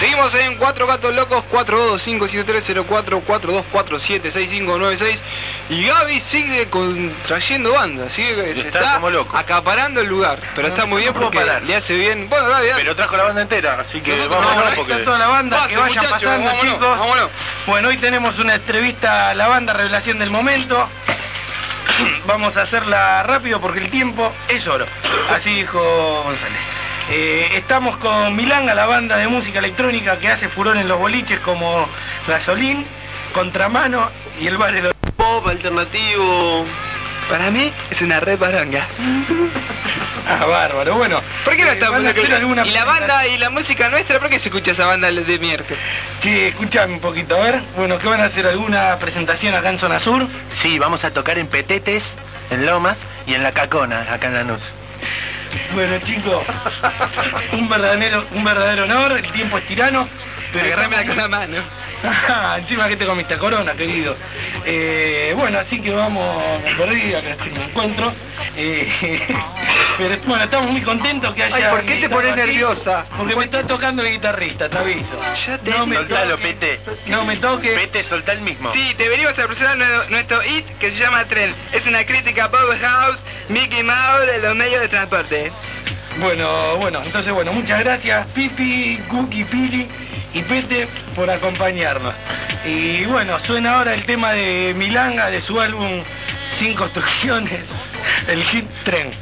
Seguimos en Cuatro Gatos Locos, 425-7304, 4247-6596. Y Gaby sigue trayendo bandas, se está como loco, acaparando el lugar. Pero está muy bien porque le hace bien. Bueno, Gaby, dale. Pero trajo la banda entera, así que vámonos porque... Está toda la banda, pase, que vayan muchachos, pasando, vámonos, chicos. Vámonos. Bueno, hoy tenemos una entrevista a la banda Revelación del Momento. Vamos a hacerla rápido porque el tiempo es oro. Así dijo González. Estamos con Milanga, la banda de música electrónica que hace furor en los boliches como Gasolín, Contramano y el bar de los... Pop alternativo. Para mí es una re paranga. Ah, bárbaro. Bueno, ¿por qué no está alguna... Y la banda y la música nuestra, ¿por qué se escucha esa banda de miércoles? Sí, escuchame un poquito, a ver. Bueno, ¿qué van a hacer? ¿Alguna presentación acá en Zona Sur? Sí, vamos a tocar en Petetes, en Lomas y en La Cacona, acá en Lanús. Bueno, chicos, un verdadero honor, el tiempo es tirano. Pero agarrame con la mano. Encima que te comiste Corona, querido. Bueno, así que vamos por ahí, acá estoy me encuentro. Pero bueno, estamos muy contentos que haya... Ay, ¿por qué te pones nerviosa? Porque me está tocando el guitarrista, te aviso. Ya te Soltalo, Pete. No me toques. Pete, soltá el mismo. Sí, deberíamos presentar nuestro hit que se llama Tren. Es una crítica a Bob House, Mickey Mouse de los medios de transporte. Bueno, entonces muchas gracias Pipi, Cookie, Pili y Pete por acompañarnos. Y bueno, suena ahora el tema de Milanga de su álbum Sin Construcciones, el hit Tren.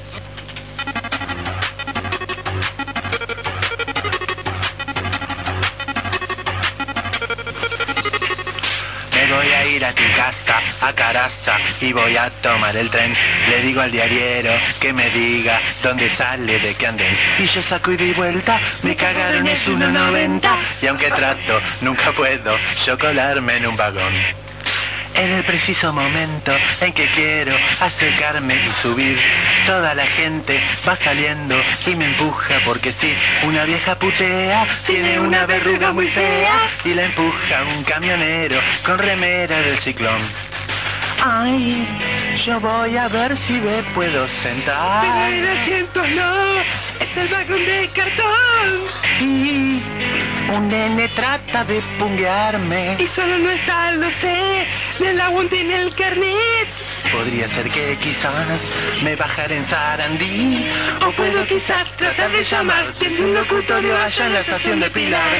Voy a ir a tu casa, a Caraza, y voy a tomar el tren. Le digo al diariero que me diga dónde sale, de qué anden. Y yo saco ida y vuelta, me cagaron, es 1.90. Y aunque trato, nunca puedo yo colarme en un vagón. En el preciso momento en que quiero acercarme y subir, toda la gente va saliendo y me empuja porque sí, una vieja putea, tiene una verruga muy fea y la empuja un camionero con remera del Ciclón. Ay, yo voy a ver si me puedo sentar. Pero el asiento no, es el vagón de cartón. Y un nene trata de punguearme. Y solo no está, lo sé, del agua tiene el carnet. Podría ser que quizás me bajara en Sarandí. O puedo quizás tratar de llamar desde un locutorio allá en la estación de Pilar.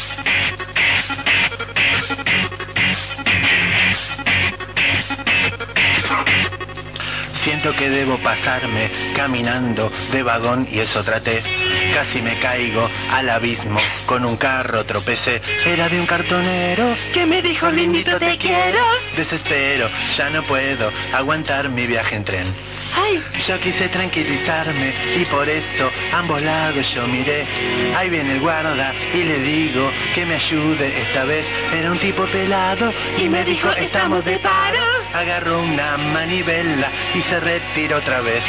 Siento que debo pasarme caminando de vagón y eso traté. Casi me caigo al abismo, con un carro tropecé. Era de un cartonero que me dijo, lindito, te quiero. Desespero, ya no puedo aguantar mi viaje en tren. Ay. Yo quise tranquilizarme y por eso a ambos lados yo miré. Ahí viene el guarda y le digo que me ayude esta vez. Era un tipo pelado y me dijo, estamos de paro. Agarró una manivela y se retiró otra vez.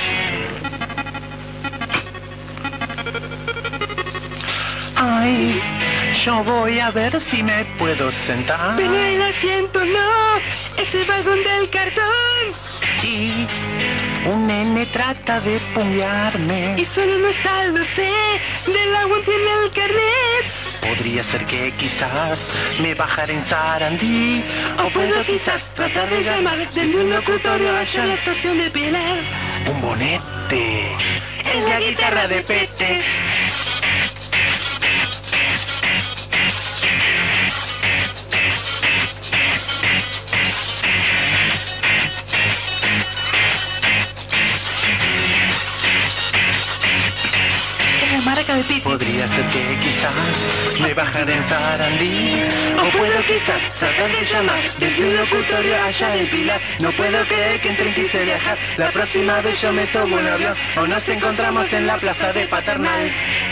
Ay, yo voy a ver si me puedo sentar. Pero el asiento no, es el vagón del cartón. Y un nene trata de punguearme. Y solo no está, lo sé, del agua tiene el carnet. Podría ser que quizás me bajara en Sarandí. O puedo quizás tratar de llamar desde un locutorio allá a la estación de Pilar. Un bonete. Es la guitarra de Pete. Marca de Pipi. Podría ser que quizás me bajara en Sarandí. O puedo quizás tratar de llamar desde un locutorio allá en Pilar. No puedo creer que en tren quise viajar. La próxima vez yo me tomo un avión o nos encontramos en la plaza de Paternal.